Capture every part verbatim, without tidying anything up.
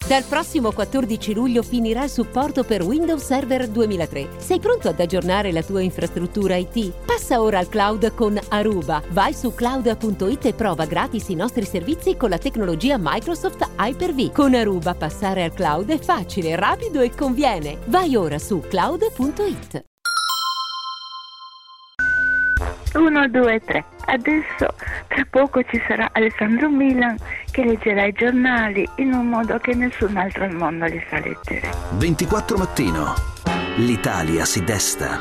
Dal prossimo quattordici luglio finirà il supporto per Windows Server duemilatré. Sei pronto ad aggiornare la tua infrastruttura I T? Passa ora al cloud con Aruba. Vai su cloud punto it e prova gratis i nostri servizi con la tecnologia Microsoft Hyper-V. Con Aruba passare al cloud è facile, rapido e conviene. Vai ora su cloud punto it. uno, due, tre. Adesso tra poco ci sarà Alessandro Milan che leggerà i giornali in un modo che nessun altro al mondo li sa leggere. ventiquattro mattino. L'Italia si desta.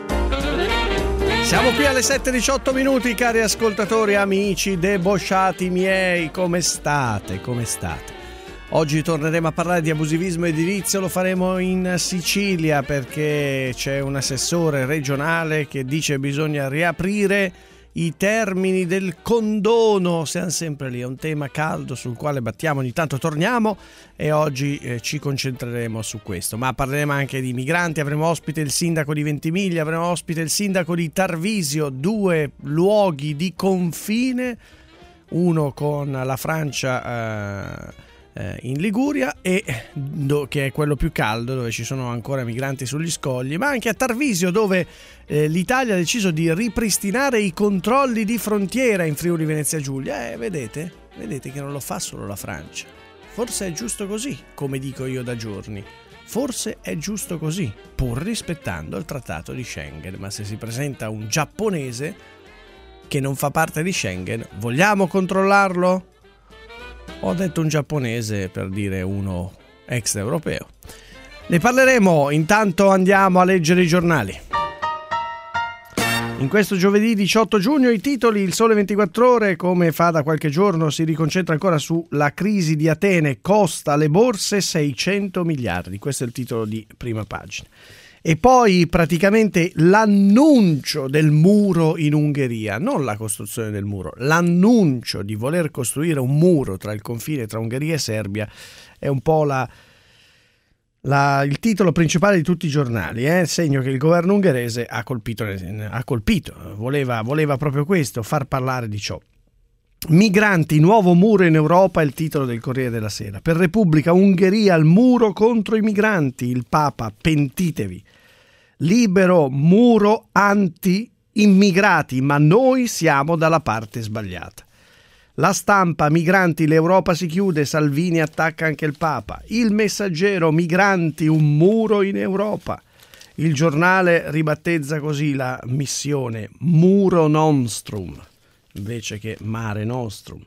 Siamo qui alle sette e diciotto minuti, cari ascoltatori, amici debosciati miei, come state? Come state? Oggi torneremo a parlare di abusivismo edilizio, lo faremo in Sicilia perché c'è un assessore regionale che dice che bisogna riaprire i termini del condono. Siamo sempre lì, è un tema caldo sul quale battiamo, ogni tanto torniamo e oggi eh, ci concentreremo su questo. Ma parleremo anche di migranti, avremo ospite il sindaco di Ventimiglia, avremo ospite il sindaco di Tarvisio, due luoghi di confine, uno con la Francia eh, in Liguria e do, che è quello più caldo, dove ci sono ancora migranti sugli scogli, ma anche a Tarvisio, dove eh, l'Italia ha deciso di ripristinare i controlli di frontiera in Friuli Venezia Giulia. Eh, vedete? Vedete che non lo fa solo la Francia. Forse è giusto così, come dico io da giorni. Forse è giusto così, pur rispettando il trattato di Schengen. Ma se si presenta un giapponese che non fa parte di Schengen, vogliamo controllarlo? Ho detto un giapponese per dire uno extraeuropeo. Ne parleremo, intanto andiamo a leggere i giornali. In questo giovedì diciotto giugno i titoli: Il Sole ventiquattro Ore, come fa da qualche giorno, si riconcentra ancora sulla crisi di Atene, costa alle borse seicento miliardi. Questo è il titolo di prima pagina. E poi praticamente l'annuncio del muro in Ungheria, non la costruzione del muro, l'annuncio di voler costruire un muro tra il confine tra Ungheria e Serbia è un po' la, la, il titolo principale di tutti i giornali, eh? Segno che il governo ungherese ha colpito, ha colpito voleva, voleva proprio questo, far parlare di ciò. Migranti, nuovo muro in Europa è il titolo del Corriere della Sera. Per Repubblica, Ungheria al muro contro i migranti, il Papa, pentitevi. Libero, muro anti-immigrati, ma noi siamo dalla parte sbagliata. La Stampa, migranti, l'Europa si chiude, Salvini attacca anche il Papa. Il Messaggero, migranti, un muro in Europa. Il Giornale ribattezza così la missione, Muro Nostrum, invece che Mare Nostrum.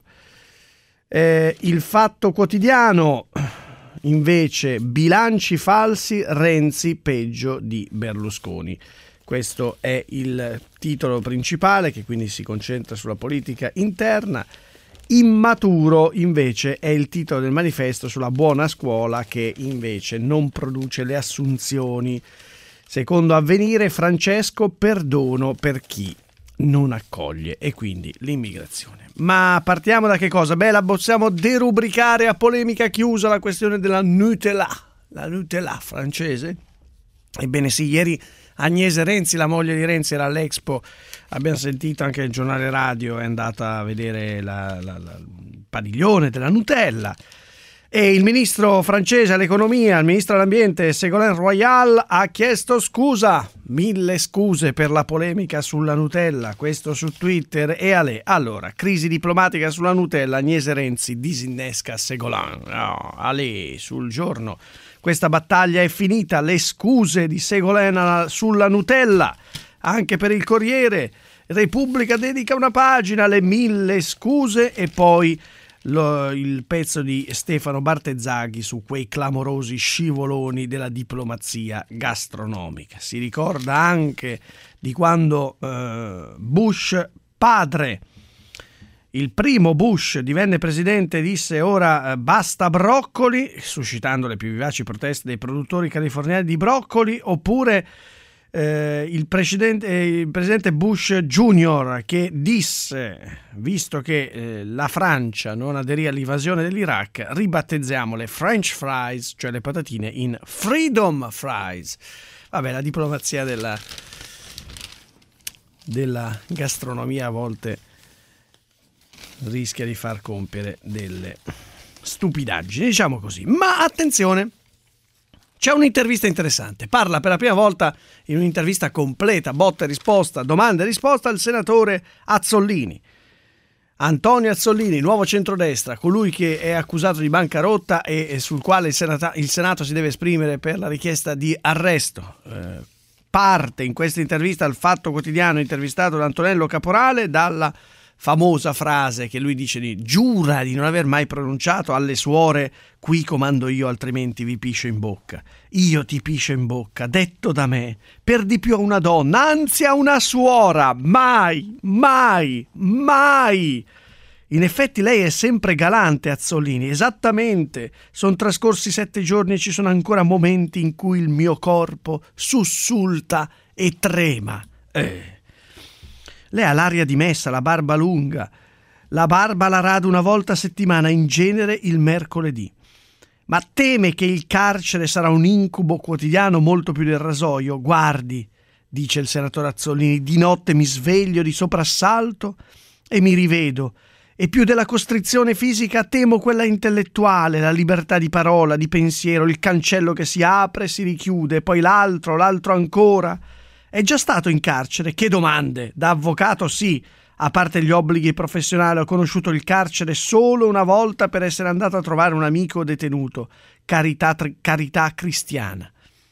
Eh, il Fatto Quotidiano, invece, bilanci falsi, Renzi peggio di Berlusconi. Questo è il titolo principale, che quindi si concentra sulla politica interna. Immaturo, invece, è il titolo del manifesto sulla buona scuola, che invece non produce le assunzioni. Secondo Avvenire, Francesco, perdono per chi non accoglie, e quindi l'immigrazione. Ma partiamo da che cosa? Beh, la possiamo derubricare a polemica chiusa la questione della Nutella, la Nutella francese. Ebbene sì, ieri Agnese Renzi, la moglie di Renzi, era all'Expo, abbiamo sentito anche il giornale radio, è andata a vedere la, la, la, il padiglione della Nutella. E il ministro francese all'economia, il ministro all'ambiente Ségolène Royal, ha chiesto scusa, mille scuse per la polemica sulla Nutella, questo su Twitter. E ale, allora, crisi diplomatica sulla Nutella, Agnese Renzi disinnesca Ségolène, no, ale, sul giorno. Questa battaglia è finita, le scuse di Ségolène sulla Nutella, anche per il Corriere. Repubblica dedica una pagina alle mille scuse, e poi Lo, il pezzo di Stefano Bartezzaghi su quei clamorosi scivoloni della diplomazia gastronomica. Si ricorda anche di quando eh, Bush padre, il primo Bush, divenne presidente, disse ora eh, basta broccoli, suscitando le più vivaci proteste dei produttori californiani di broccoli. Oppure Eh, il, presidente, eh, il presidente Bush Junior, che disse, visto che eh, la Francia non aderì all'invasione dell'Iraq, ribattezziamo le French fries, cioè le patatine, in Freedom Fries. Vabbè, la diplomazia della, della gastronomia a volte rischia di far compiere delle stupidaggini, diciamo così. Ma attenzione, c'è un'intervista interessante. Parla per la prima volta in un'intervista completa, botta e risposta, domanda e risposta, il senatore Azzollini. Antonio Azzollini, Nuovo Centrodestra, colui che è accusato di bancarotta e, e sul quale il Senato, il Senato si deve esprimere per la richiesta di arresto. Eh, parte in questa intervista al Fatto Quotidiano, intervistato da Antonello Caporale, dalla famosa frase che lui dice di giura di non aver mai pronunciato alle suore: qui comando io, altrimenti vi piscio in bocca. Io ti piscio in bocca, detto da me, per di più a una donna, anzi a una suora, mai, mai, mai. In effetti lei è sempre galante, Azzollini, esattamente. Sono trascorsi sette giorni e ci sono ancora momenti in cui il mio corpo sussulta e trema. Eh. Lei ha l'aria dimessa, la barba lunga. La barba la rada una volta a settimana, in genere il mercoledì. Ma teme che il carcere sarà un incubo quotidiano molto più del rasoio? Guardi, dice il senatore Azzollini, di notte mi sveglio di soprassalto e mi rivedo. E più della costrizione fisica temo quella intellettuale, la libertà di parola, di pensiero, il cancello che si apre e si richiude, poi l'altro, l'altro ancora. È già stato in carcere? Che domande! Da avvocato sì, a parte gli obblighi professionali ho conosciuto il carcere solo una volta per essere andato a trovare un amico detenuto. Carità, tr- carità cristiana.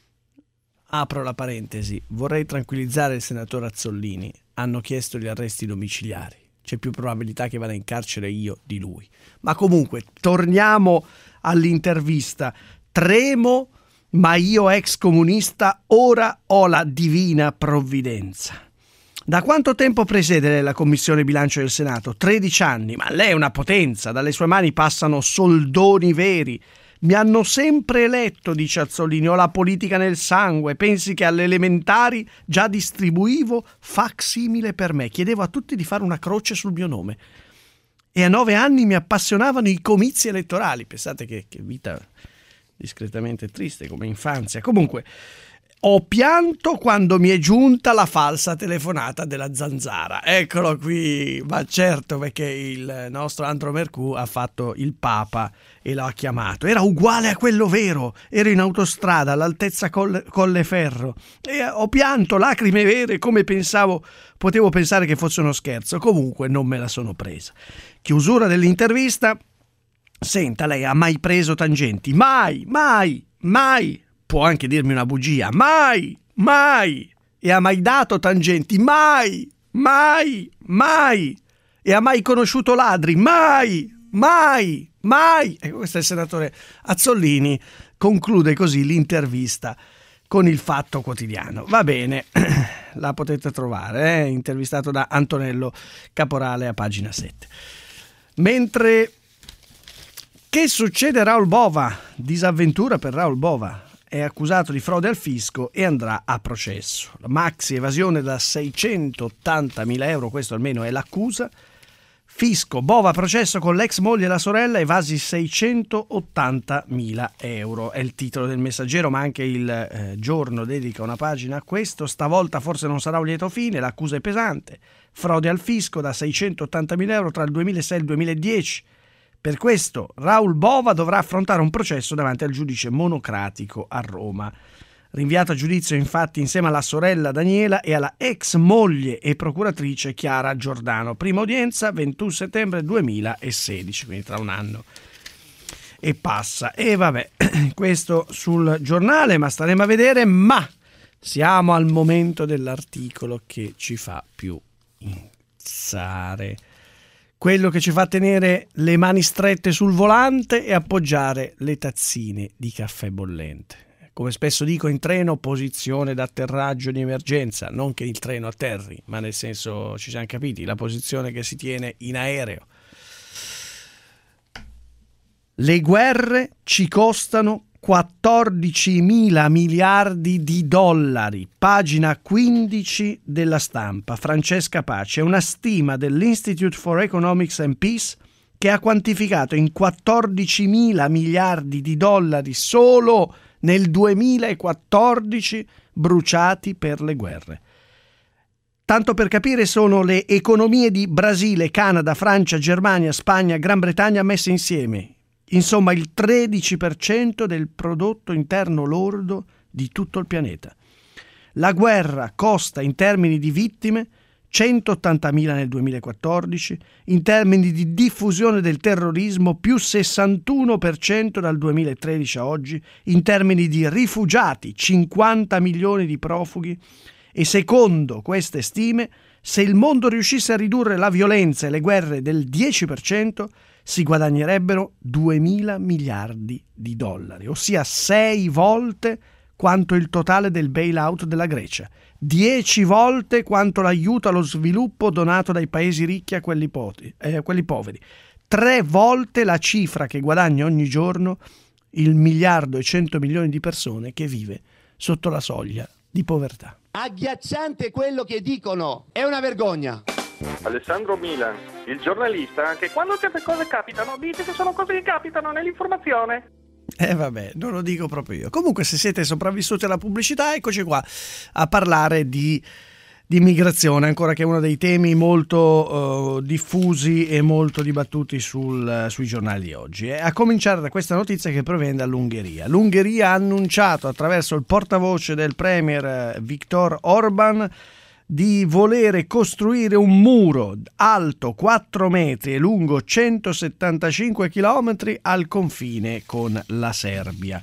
Apro la parentesi, vorrei tranquillizzare il senatore Azzollini. Hanno chiesto gli arresti domiciliari. C'è più probabilità che vada in carcere io di lui. Ma comunque, torniamo all'intervista. Tremo, ma io ex comunista ora ho la divina provvidenza. Da quanto tempo presiede la Commissione Bilancio del Senato? tredici anni, ma lei è una potenza, dalle sue mani passano soldoni veri. Mi hanno sempre eletto, dice Azzollini, ho la politica nel sangue, pensi che alle elementari già distribuivo facsimile per me, chiedevo a tutti di fare una croce sul mio nome. E a nove anni mi appassionavano i comizi elettorali, pensate che, che vita discretamente triste come infanzia. Comunque, ho pianto quando mi è giunta la falsa telefonata della Zanzara. Eccolo qui, ma certo, perché il nostro Andro Mercù ha fatto il Papa e l'ha chiamato. Era uguale a quello vero, ero in autostrada all'altezza Colle, Colleferro e ho pianto, lacrime vere, come pensavo, potevo pensare che fosse uno scherzo. Comunque non me la sono presa. Chiusura dell'intervista. Senta, lei ha mai preso tangenti? Mai, mai, mai. Può anche dirmi una bugia. Mai, mai. E ha mai dato tangenti? Mai, mai, mai. E ha mai conosciuto ladri? Mai, mai, mai. E questo è il senatore Azzollini. Conclude così l'intervista con il Fatto Quotidiano. Va bene, la potete trovare, eh? Intervistato da Antonello Caporale a pagina sette. Mentre... Che succede a Raoul Bova? Disavventura per Raoul Bova. È accusato di frode al fisco e andrà a processo. La maxi evasione da seicentottantamila euro, questo almeno è l'accusa. Fisco, Bova processo con l'ex moglie e la sorella, evasi seicentottantamila euro. È il titolo del Messaggero, ma anche il eh, Giorno dedica una pagina a questo. Stavolta forse non sarà un lieto fine, l'accusa è pesante. Frode al fisco da seicentottantamila euro tra il duemilasei e il duemiladieci. Per questo Raoul Bova dovrà affrontare un processo davanti al giudice monocratico a Roma. Rinviato a giudizio infatti insieme alla sorella Daniela e alla ex moglie e procuratrice Chiara Giordano. Prima udienza ventuno settembre duemilasedici, quindi tra un anno e passa. E vabbè, questo sul giornale, ma staremo a vedere. Ma siamo al momento dell'articolo che ci fa più incazzare. Quello che ci fa tenere le mani strette sul volante e appoggiare le tazzine di caffè bollente. Come spesso dico in treno, posizione d'atterraggio di emergenza, non che il treno atterri, ma nel senso, ci siamo capiti, la posizione che si tiene in aereo. Le guerre ci costano quattordicimila miliardi di dollari, pagina quindici della Stampa. Francesca Pace, è una stima dell'Institute for Economics and Peace che ha quantificato in quattordicimila miliardi di dollari solo nel duemilaquattordici bruciati per le guerre. Tanto per capire, sono le economie di Brasile, Canada, Francia, Germania, Spagna, Gran Bretagna messe insieme. insomma il tredici per cento del prodotto interno lordo di tutto il pianeta. La guerra costa in termini di vittime centottantamila nel duemilaquattordici, in termini di diffusione del terrorismo più sessantuno per cento dal duemilatredici a oggi, in termini di rifugiati cinquanta milioni di profughi, e secondo queste stime, se il mondo riuscisse a ridurre la violenza e le guerre del dieci per cento, si guadagnerebbero duemila miliardi di dollari, ossia sei volte quanto il totale del bailout della Grecia, dieci volte quanto l'aiuto allo sviluppo donato dai paesi ricchi a quelli, poti, eh, a quelli poveri, tre volte la cifra che guadagna ogni giorno il miliardo e cento milioni di persone che vive sotto la soglia di povertà. Agghiacciante quello che dicono, è una vergogna. Alessandro Milan, il giornalista che quando certe cose capitano dice che sono cose che capitano nell'informazione. Eh vabbè, non lo dico proprio io. Comunque, se siete sopravvissuti alla pubblicità, eccoci qua a parlare di, di immigrazione, ancora che è uno dei temi molto uh, diffusi e molto dibattuti sul, sui giornali di oggi. E a cominciare da questa notizia che proviene dall'Ungheria. L'Ungheria ha annunciato attraverso il portavoce del premier Viktor Orban di volere costruire un muro alto quattro metri e lungo centosettantacinque chilometri al confine con la Serbia.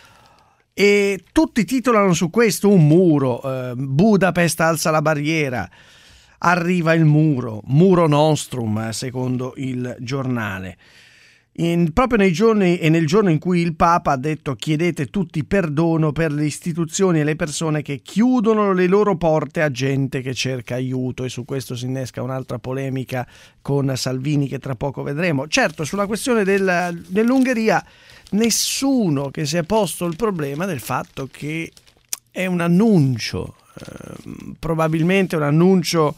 E tutti titolano su questo un muro, eh, Budapest alza la barriera, arriva il muro, muro nostrum secondo il giornale. In, proprio nei giorni e nel giorno in cui il Papa ha detto chiedete tutti perdono per le istituzioni e le persone che chiudono le loro porte a gente che cerca aiuto, e su questo si innesca un'altra polemica con Salvini che tra poco vedremo. Certo, sulla questione del, dell'Ungheria nessuno che si è posto il problema del fatto che è un annuncio, eh, probabilmente un annuncio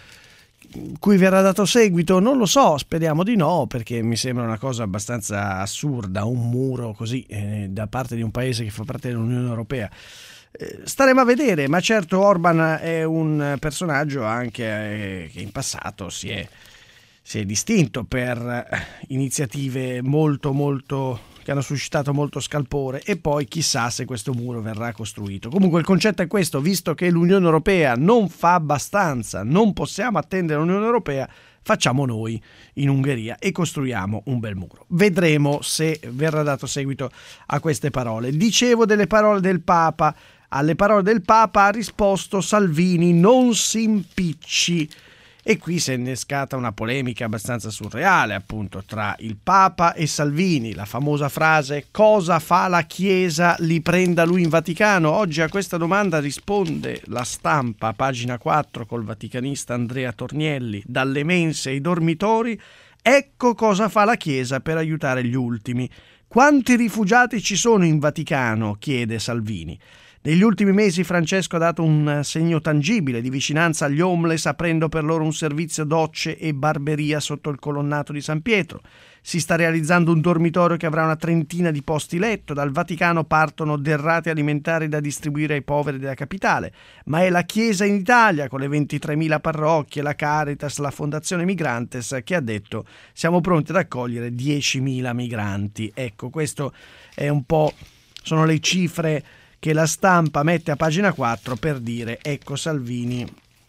cui verrà dato seguito, non lo so, speriamo di no, perché mi sembra una cosa abbastanza assurda, un muro così eh, da parte di un paese che fa parte dell'Unione Europea. Eh, staremo a vedere, ma certo Orban è un personaggio anche eh, che in passato si è, si è distinto per eh, iniziative molto molto che hanno suscitato molto scalpore, e poi chissà se questo muro verrà costruito. Comunque il concetto è questo: visto che l'Unione Europea non fa abbastanza, non possiamo attendere l'Unione Europea, facciamo noi in Ungheria e costruiamo un bel muro. Vedremo se verrà dato seguito a queste parole. Dicevo delle parole del Papa. Alle parole del Papa ha risposto Salvini: non si impicci. E qui si è innescata una polemica abbastanza surreale, appunto, tra il Papa e Salvini. La famosa frase «Cosa fa la Chiesa? Li prenda lui in Vaticano?» Oggi a questa domanda risponde La Stampa, pagina quattro, col vaticanista Andrea Tornielli. Dalle mense ai dormitori, ecco cosa fa la Chiesa per aiutare gli ultimi. Quanti rifugiati ci sono in Vaticano? Chiede Salvini. Negli ultimi mesi Francesco ha dato un segno tangibile di vicinanza agli homeless, aprendo per loro un servizio docce e barberia sotto il colonnato di San Pietro. Si sta realizzando un dormitorio che avrà una trentina di posti letto. Dal Vaticano partono derrate alimentari da distribuire ai poveri della capitale. Ma è la Chiesa in Italia, con le ventitremila parrocchie, la Caritas, la Fondazione Migrantes, che ha detto siamo pronti ad accogliere diecimila migranti. Ecco, questo è un po', sono le cifre che La Stampa mette a pagina quattro per dire ecco Salvini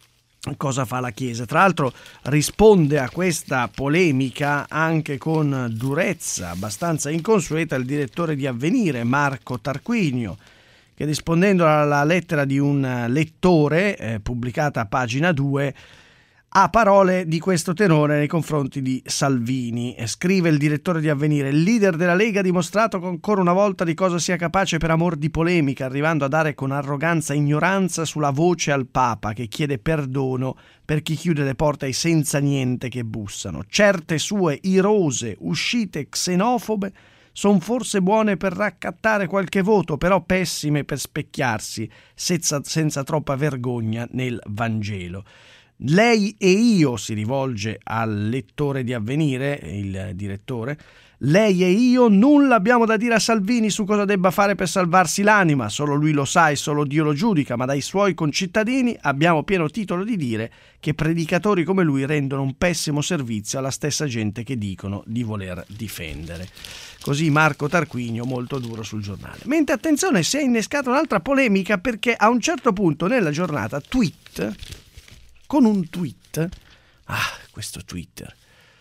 cosa fa la Chiesa. Tra l'altro risponde a questa polemica anche con durezza abbastanza inconsueta il direttore di Avvenire Marco Tarquinio, che rispondendo alla lettera di un lettore eh, pubblicata a pagina due ha parole di questo tenore nei confronti di Salvini. E scrive il direttore di Avvenire: il leader della Lega ha dimostrato ancora una volta di cosa sia capace per amor di polemica, arrivando a dare con arroganza e ignoranza sulla voce al Papa, che chiede perdono per chi chiude le porte ai senza niente che bussano. Certe sue irose uscite xenofobe sono forse buone per raccattare qualche voto, però pessime per specchiarsi senza, senza troppa vergogna nel Vangelo. Lei e io, si rivolge al lettore di Avvenire, il direttore, Lei e io nulla abbiamo da dire a Salvini su cosa debba fare per salvarsi l'anima, solo lui lo sa e solo Dio lo giudica, ma dai suoi concittadini abbiamo pieno titolo di dire che predicatori come lui rendono un pessimo servizio alla stessa gente che dicono di voler difendere. Così Marco Tarquinio, molto duro sul Giornale. Mentre, attenzione, si è innescata un'altra polemica, perché a un certo punto nella giornata tweet, con un tweet, ah, questo Twitter,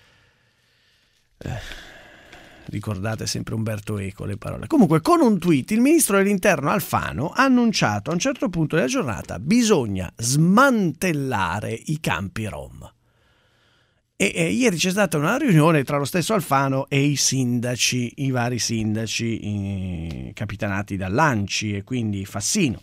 eh, ricordate sempre Umberto Eco le parole. Comunque, con un tweet il ministro dell'interno Alfano ha annunciato a un certo punto della giornata: bisogna smantellare i campi rom. E, e ieri c'è stata una riunione tra lo stesso Alfano e i sindaci, i vari sindaci eh, capitanati dall'Anci e quindi Fassino.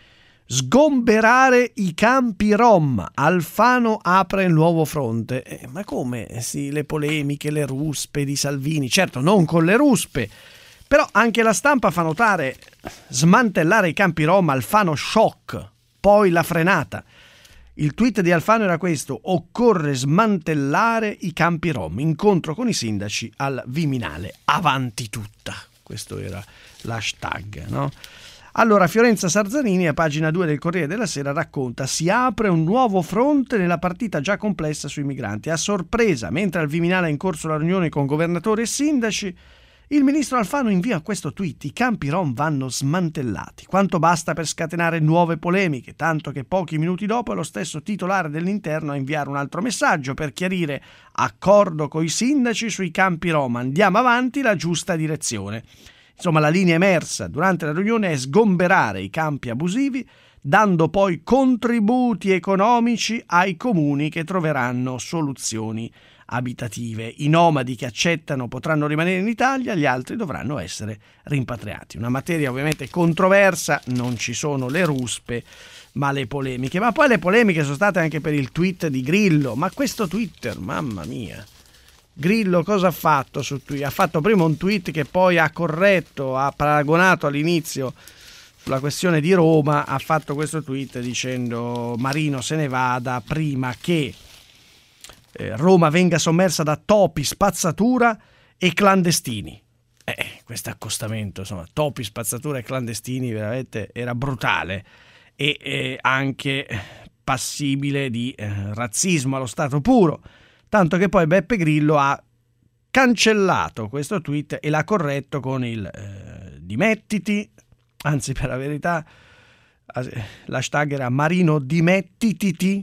Sgomberare i campi rom. Alfano apre il nuovo fronte. Eh, ma come? Sì, le polemiche, le ruspe di Salvini. Certo, non con le ruspe, però anche la stampa fa notare: smantellare i campi rom, Alfano shock, poi la frenata. Il tweet di Alfano era questo: occorre smantellare i campi rom, incontro con i sindaci al Viminale, avanti tutta. Questo era l'hashtag, no? Allora, Fiorenza Sarzanini, a pagina due del Corriere della Sera, racconta: si apre un nuovo fronte nella partita già complessa sui migranti. A sorpresa, mentre al Viminale è in corso la riunione con governatori e sindaci, il ministro Alfano invia questo tweet: i campi rom vanno smantellati. Quanto basta per scatenare nuove polemiche, tanto che pochi minuti dopo è lo stesso titolare dell'Interno a inviare un altro messaggio per chiarire: accordo coi sindaci sui campi rom, andiamo avanti, la giusta direzione. Insomma, la linea emersa durante la riunione è sgomberare i campi abusivi, dando poi contributi economici ai comuni che troveranno soluzioni abitative. I nomadi che accettano potranno rimanere in Italia, gli altri dovranno essere rimpatriati. Una materia ovviamente controversa, non ci sono le ruspe, ma le polemiche. Ma poi le polemiche sono state anche per il tweet di Grillo. Ma questo Twitter, mamma mia! Grillo cosa ha fatto su Twitter? Ha fatto prima un tweet che poi ha corretto, ha paragonato all'inizio sulla questione di Roma, ha fatto questo tweet dicendo: Marino se ne vada prima che eh, Roma venga sommersa da topi, spazzatura e clandestini. Eh, questo accostamento, insomma, topi, spazzatura e clandestini veramente era brutale e eh, anche passibile di eh, razzismo allo stato puro. Tanto che poi Beppe Grillo ha cancellato questo tweet e l'ha corretto con il eh, dimettiti, anzi per la verità l'hashtag era Marino dimettititi,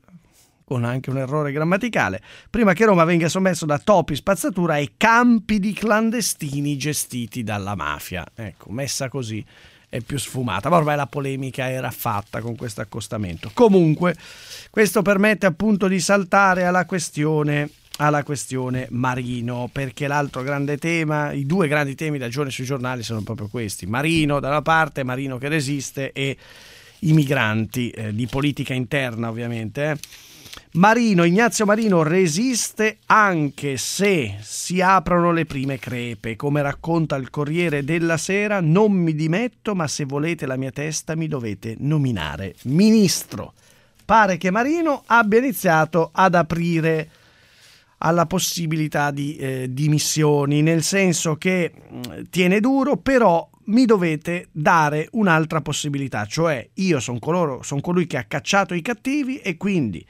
con anche un errore grammaticale, prima che Roma venga sommerso da topi, spazzatura e campi di clandestini gestiti dalla mafia. Ecco, messa così è più sfumata, ma ormai la polemica era fatta con questo accostamento. Comunque questo permette appunto di saltare alla questione alla questione Marino, perché l'altro grande tema, i due grandi temi da giorni sui giornali sono proprio questi: Marino da una parte, Marino che resiste, e i migranti, eh, di politica interna ovviamente. Eh. Marino, Ignazio Marino resiste anche se si aprono le prime crepe. Come racconta il Corriere della Sera: non mi dimetto, ma se volete la mia testa mi dovete nominare ministro. Pare che Marino abbia iniziato ad aprire alla possibilità di eh, dimissioni, nel senso che mh, tiene duro, però mi dovete dare un'altra possibilità, cioè io sono coloro, son colui che ha cacciato i cattivi e quindi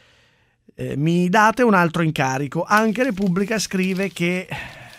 eh, mi date un altro incarico. Anche Repubblica scrive che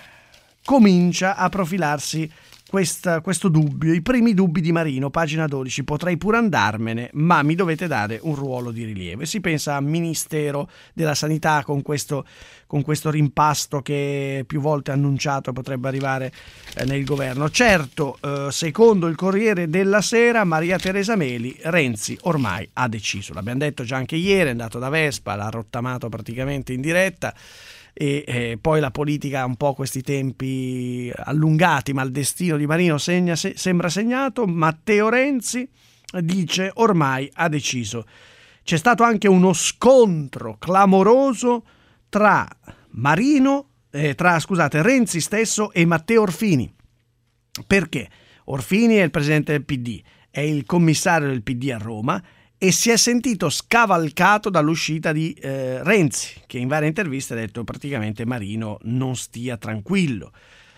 comincia a profilarsi questa, questo dubbio, i primi dubbi di Marino, pagina dodici: potrei pure andarmene, ma mi dovete dare un ruolo di rilievo. E si pensa a Ministero della Sanità con questo, con questo rimpasto che più volte annunciato potrebbe arrivare eh, nel governo. Certo, eh, secondo il Corriere della Sera, Maria Teresa Meli, Renzi ormai ha deciso. L'abbiamo detto già anche ieri, è andato da Vespa, l'ha rottamato praticamente in diretta. E eh, poi la politica ha un po' questi tempi allungati, ma il destino di Marino segna, se, sembra segnato. Matteo Renzi dice ormai ha deciso. C'è stato anche uno scontro clamoroso tra Marino, eh, tra scusate Renzi stesso e Matteo Orfini. Perché? Orfini è il presidente del P D, è il commissario del P D a Roma e si è sentito scavalcato dall'uscita di eh, Renzi, che in varie interviste ha detto praticamente Marino non stia tranquillo.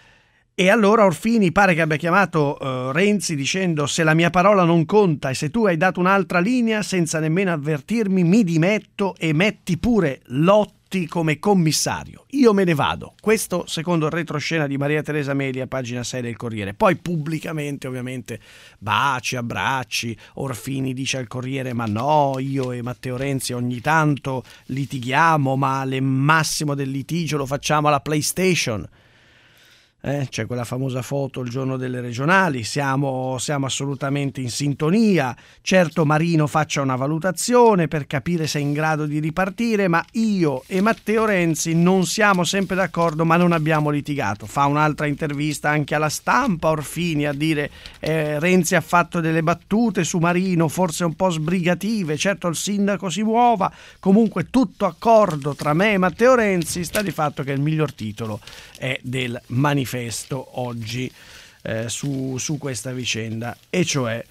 E allora Orfini pare che abbia chiamato uh, Renzi dicendo: se la mia parola non conta e se tu hai dato un'altra linea senza nemmeno avvertirmi, mi dimetto e metti pure Lotti come commissario. Io me ne vado. Questo secondo il retroscena di Maria Teresa Meli a pagina sei del Corriere. Poi pubblicamente ovviamente baci, abbracci. Orfini dice al Corriere: ma no, io e Matteo Renzi ogni tanto litighiamo, ma al massimo del litigio lo facciamo alla PlayStation. Eh, c'è quella famosa foto il giorno delle regionali, siamo, siamo assolutamente in sintonia. Certo Marino faccia una valutazione per capire se è in grado di ripartire, ma io e Matteo Renzi non siamo sempre d'accordo, ma non abbiamo litigato. Fa un'altra intervista anche alla Stampa Orfini a dire eh, Renzi ha fatto delle battute su Marino forse un po' sbrigative, certo il sindaco si muova, comunque tutto accordo tra me e Matteo Renzi. Sta di fatto che il miglior titolo è del manifesto oggi eh, su, su questa vicenda, e cioè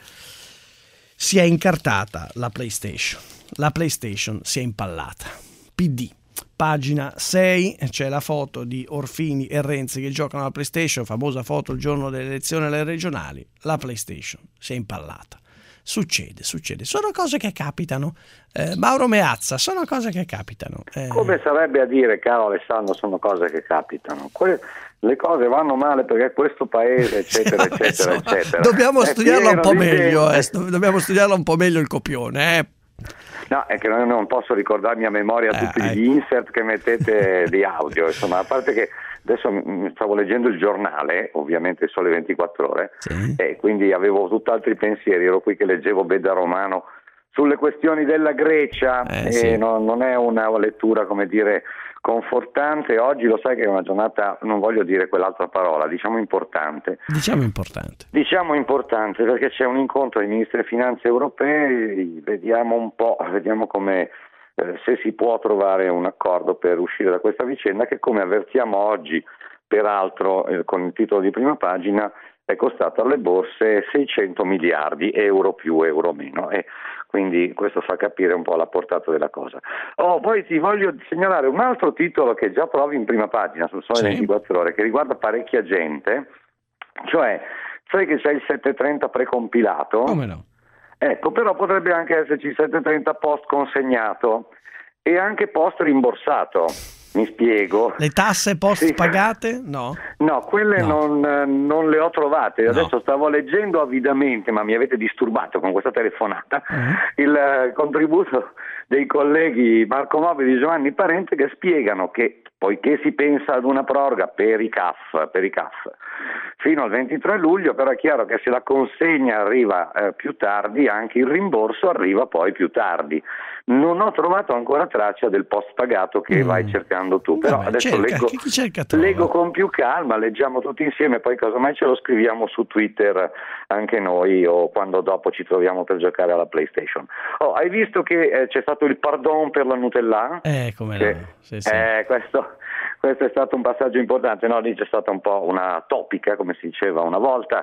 si è incartata la PlayStation, la PlayStation si è impallata. P D, pagina sei, c'è la foto di Orfini e Renzi che giocano alla PlayStation, famosa foto il giorno delle elezioni alle regionali. La PlayStation si è impallata. Succede, succede, sono cose che capitano. Eh, Mauro Meazza, sono cose che capitano. Eh... Come sarebbe a dire, caro Alessandro, sono cose che capitano. Que- le cose vanno male perché questo paese, eccetera, sì, eccetera, insomma, eccetera. Dobbiamo studiarlo un po' meglio, eh, gente. dobbiamo studiarlo un po' meglio il copione, eh. No, è che non posso ricordarmi a memoria eh, tutti eh. gli insert che mettete di audio, insomma, a parte che adesso stavo leggendo il giornale, ovviamente il Sole ventiquattro Ore, sì. E quindi avevo tutt'altri pensieri, ero qui che leggevo Beda Romano sulle questioni della Grecia, eh, e sì. non, non è una lettura, come dire, confortante. Oggi lo sai che è una giornata, non voglio dire quell'altra parola, diciamo importante. Diciamo importante. Diciamo importante perché c'è un incontro dei ministri delle finanze europei, vediamo un po', vediamo come eh, se si può trovare un accordo per uscire da questa vicenda che, come avvertiamo oggi, peraltro eh, con il titolo di prima pagina, è costata alle borse seicento miliardi, euro più, euro meno, e quindi questo fa capire un po' la portata della cosa. Oh, poi ti voglio segnalare un altro titolo che già trovi in prima pagina sul Sole sì. ventiquattro Ore, che riguarda parecchia gente, cioè sai che c'è il settecentotrenta precompilato? Come no? Ecco, però potrebbe anche esserci il settecentotrenta post consegnato e anche post rimborsato. Mi spiego. Le tasse post sì. pagate? No. No, quelle no. Non, non le ho trovate. No. Adesso stavo leggendo avidamente, ma mi avete disturbato con questa telefonata, uh-huh. il contributo dei colleghi Marco Mobili e Giovanni Parente, che spiegano che, poiché si pensa ad una proroga per i C A F, per i C A F fino al ventitré luglio, però è chiaro che se la consegna arriva eh, più tardi, anche il rimborso arriva poi più tardi. Non ho trovato ancora traccia del post pagato che mm. vai cercando tu, però Vabbè, adesso cerca, leggo, chi cerca leggo con più calma, leggiamo tutti insieme, poi casomai ce lo scriviamo su Twitter anche noi, o quando dopo ci troviamo per giocare alla PlayStation. Oh, hai visto che eh, c'è stato il pardon per la Nutella? Eh, come che, no. Sì, sì. Eh, questo, questo è stato un passaggio importante, no? Lì c'è stata un po' una topica, come si diceva una volta,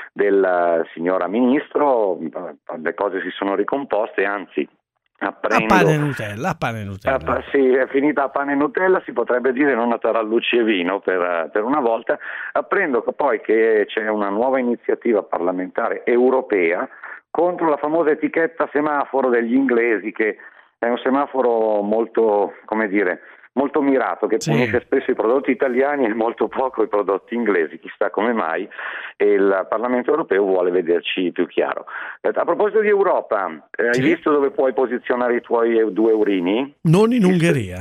del uh, signora ministro, le cose si sono ricomposte, anzi apprendo, a pane e Nutella, a pane e Nutella. Eh, sì, è finita a pane e Nutella, si potrebbe dire, non a tarallucci e vino per, per una volta. Apprendo che poi che c'è una nuova iniziativa parlamentare europea contro la famosa etichetta semaforo degli inglesi, che è un semaforo molto, come dire, molto mirato, che sì. punisce spesso i prodotti italiani e molto poco i prodotti inglesi, chissà come mai, e il Parlamento europeo vuole vederci più chiaro. Eh, a proposito di Europa, eh, sì. hai visto dove puoi posizionare i tuoi due eurini? Non in Ungheria.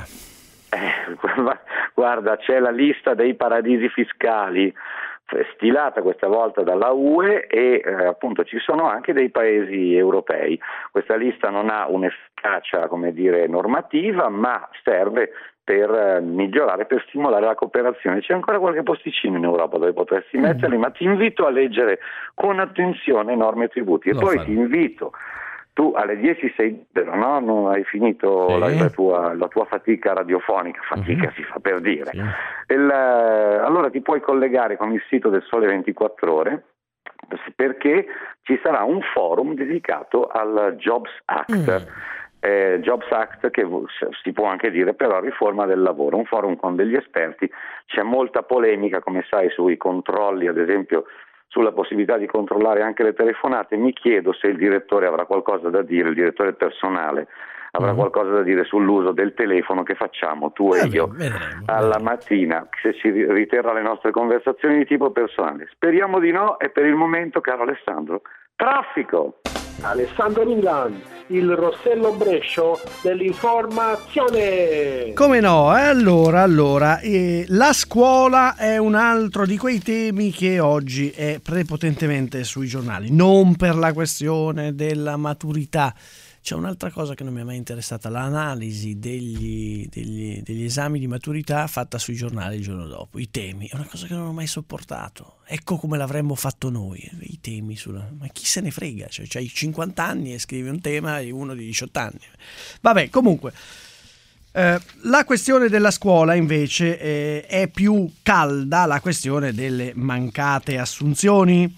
Eh, guarda, c'è la lista dei paradisi fiscali stilata questa volta dalla U E e eh, appunto ci sono anche dei paesi europei. Questa lista non ha un'efficacia, come dire, normativa, ma serve per eh, migliorare, per stimolare la cooperazione. C'è ancora qualche posticino in Europa dove potresti mm. metterli, ma ti invito a leggere con attenzione norme e tributi. E Lo poi farò. Ti invito, tu alle dieci sei libero, no? Non hai finito sì. la, la, tua, la tua fatica radiofonica, fatica uh-huh. si fa per dire. Sì. Il, allora ti puoi collegare con il sito del Sole ventiquattro Ore, perché ci sarà un forum dedicato al Jobs Act. Mm. Eh, Jobs Act, che si può anche dire però riforma del lavoro, un forum con degli esperti. C'è molta polemica, come sai, sui controlli, ad esempio sulla possibilità di controllare anche le telefonate. Mi chiedo se il direttore avrà qualcosa da dire, il direttore personale avrà mm. qualcosa da dire sull'uso del telefono che facciamo tu e eh, io vedremo, alla vedremo. mattina, se ci riterrà le nostre conversazioni di tipo personale. Speriamo di no, e per il momento, caro Alessandro, traffico! Alessandro Milan, il Rossello Brescio dell'informazione. Come no? Eh? Allora, allora eh, la scuola è un altro di quei temi che oggi è prepotentemente sui giornali, non per la questione della maturità. C'è un'altra cosa che non mi è mai interessata, l'analisi degli, degli, degli esami di maturità fatta sui giornali il giorno dopo. I temi, è una cosa che non ho mai sopportato. Ecco come l'avremmo fatto noi, i temi sulla... Ma chi se ne frega? Cioè, c'hai cinquanta anni e scrivi un tema e uno di diciotto anni. Vabbè, comunque... Eh, la questione della scuola invece eh, è più calda, la questione delle mancate assunzioni.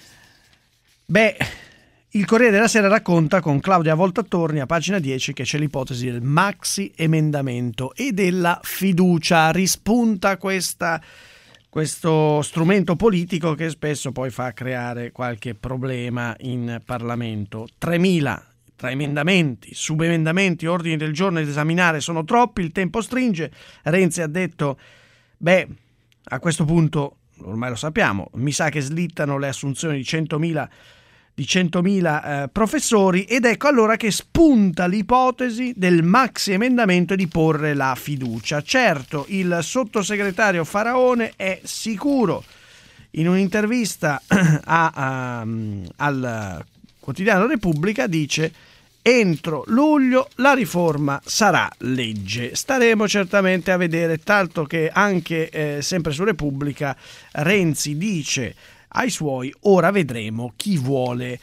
Beh... Il Corriere della Sera racconta con Claudia Voltattorni a pagina dieci che c'è l'ipotesi del maxi emendamento e della fiducia. Rispunta questa, questo strumento politico che spesso poi fa creare qualche problema in Parlamento. tremila tra emendamenti, subemendamenti, ordini del giorno da esaminare sono troppi, il tempo stringe. Renzi ha detto, beh, a questo punto, ormai lo sappiamo, mi sa che slittano le assunzioni di centomila di centomila eh, professori, ed ecco allora che spunta l'ipotesi del maxi emendamento e di porre la fiducia. Certo, il sottosegretario Faraone è sicuro. In un'intervista a, a, al quotidiano Repubblica dice: entro luglio la riforma sarà legge. Staremo certamente a vedere, tanto che anche eh, sempre su Repubblica Renzi dice ai suoi: ora vedremo chi vuole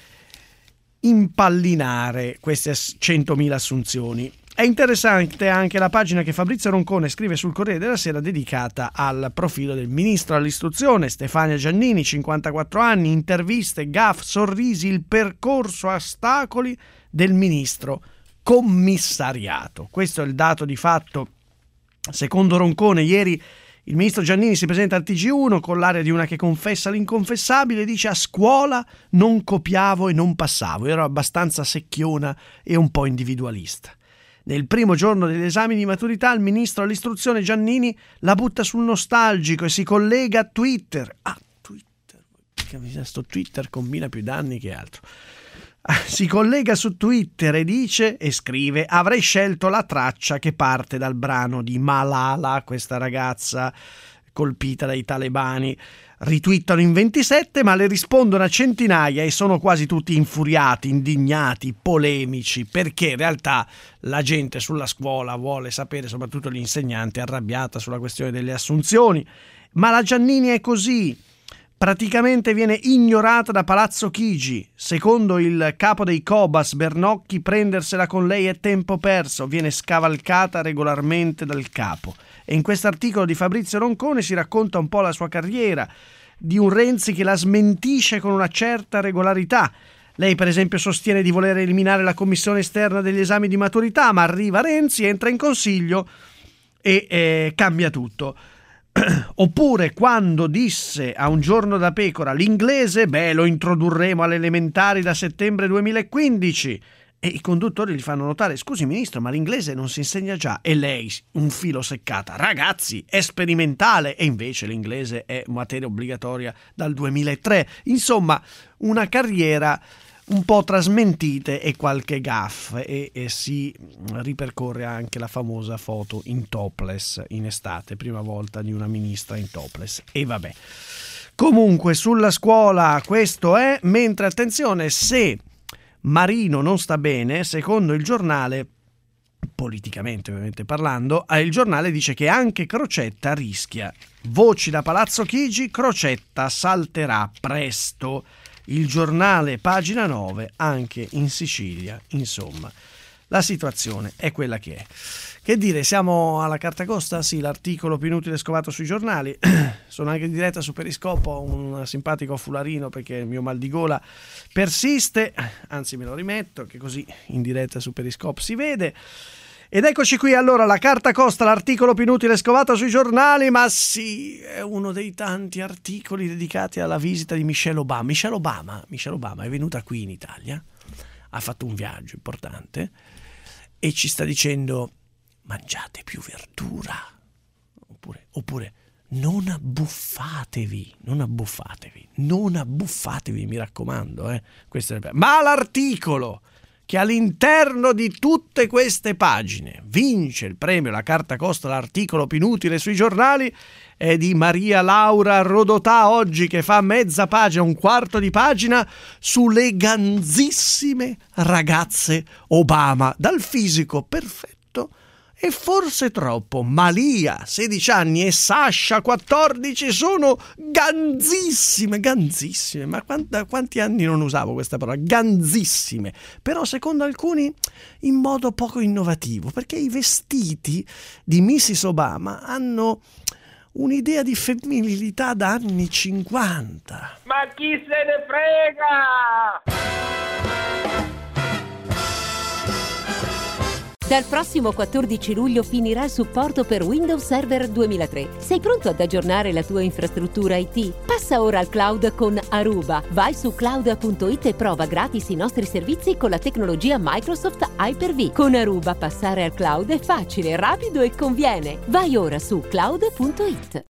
impallinare queste centomila assunzioni. È interessante anche la pagina che Fabrizio Roncone scrive sul Corriere della Sera dedicata al profilo del ministro all'istruzione Stefania Giannini, cinquantaquattro anni, interviste, gaff, sorrisi, il percorso a ostacoli del ministro commissariato. Questo è il dato di fatto. Secondo Roncone, ieri il ministro Giannini si presenta al T G uno con l'aria di una che confessa l'inconfessabile e dice: a scuola non copiavo e non passavo, ero abbastanza secchiona e un po' individualista. Nel primo giorno degli esami di maturità il ministro all'istruzione Giannini la butta sul nostalgico e si collega a Twitter. Ah, Twitter, sto Twitter combina più danni che altro. Si collega su Twitter e dice e scrive: avrei scelto la traccia che parte dal brano di Malala, questa ragazza colpita dai talebani. Ritwittano in ventisette, ma le rispondono a centinaia e sono quasi tutti infuriati, indignati, polemici, perché in realtà la gente sulla scuola vuole sapere, soprattutto gli insegnanti, arrabbiata sulla questione delle assunzioni. Ma la Giannini è così. Praticamente viene ignorata da Palazzo Chigi. Secondo il capo dei Cobas, Bernocchi, prendersela con lei è tempo perso, viene scavalcata regolarmente dal capo. E in quest'articolo di Fabrizio Roncone si racconta un po' la sua carriera, di un Renzi che la smentisce con una certa regolarità. Lei per esempio sostiene di voler eliminare la commissione esterna degli esami di maturità, ma arriva Renzi, entra in consiglio e eh, cambia tutto. Oppure quando disse a Un giorno da pecora l'inglese, beh, lo introdurremo alle elementari da settembre duemilaquindici, e i conduttori gli fanno notare: scusi ministro, ma l'inglese non si insegna già? E lei, un filo seccata: ragazzi, è sperimentale, e invece l'inglese è materia obbligatoria dal duemilatré. Insomma, una carriera un po' tra smentite e qualche gaff, e, e si ripercorre anche la famosa foto in topless in estate, prima volta di una ministra in topless. E vabbè, comunque sulla scuola questo è. Mentre attenzione, se Marino non sta bene, secondo il giornale, politicamente ovviamente parlando, il giornale dice che anche Crocetta rischia. Voci da Palazzo Chigi: Crocetta salterà presto. Il giornale, pagina nove, anche in Sicilia, insomma, la situazione è quella che è. Che dire, siamo alla carta costa? Sì, l'articolo più inutile scovato sui giornali. Sono anche in diretta su Periscopo, ho un simpatico fularino perché il mio mal di gola persiste, anzi me lo rimetto, che così in diretta su Periscopo si vede. Ed eccoci qui allora, la carta costa, l'articolo più inutile scovato sui giornali, ma sì, è uno dei tanti articoli dedicati alla visita di Michelle Obama. Michelle Obama, Michelle Obama è venuta qui in Italia, ha fatto un viaggio importante e ci sta dicendo: mangiate più verdura, oppure, oppure non abbuffatevi, non abbuffatevi, non abbuffatevi, mi raccomando. Eh. Questo è... Ma l'articolo che all'interno di tutte queste pagine vince il premio La Carta Costa, l'articolo più inutile sui giornali, è di Maria Laura Rodotà oggi, che fa mezza pagina, un quarto di pagina sulle ganzissime ragazze Obama, dal fisico perfetto e forse troppo. Malia, sedici anni, e Sasha, quattordici, sono ganzissime, ganzissime. Ma da quanti anni non usavo questa parola? Ganzissime. Però secondo alcuni in modo poco innovativo, perché i vestiti di missus Obama hanno un'idea di femminilità da anni cinquanta. Ma chi se ne frega? Dal prossimo quattordici luglio finirà il supporto per Windows Server duemilatré. Sei pronto ad aggiornare la tua infrastruttura I T? Passa ora al cloud con Aruba. Vai su cloud punto it e prova gratis i nostri servizi con la tecnologia Microsoft Hyper-V. Con Aruba passare al cloud è facile, rapido e conviene. Vai ora su cloud punto it.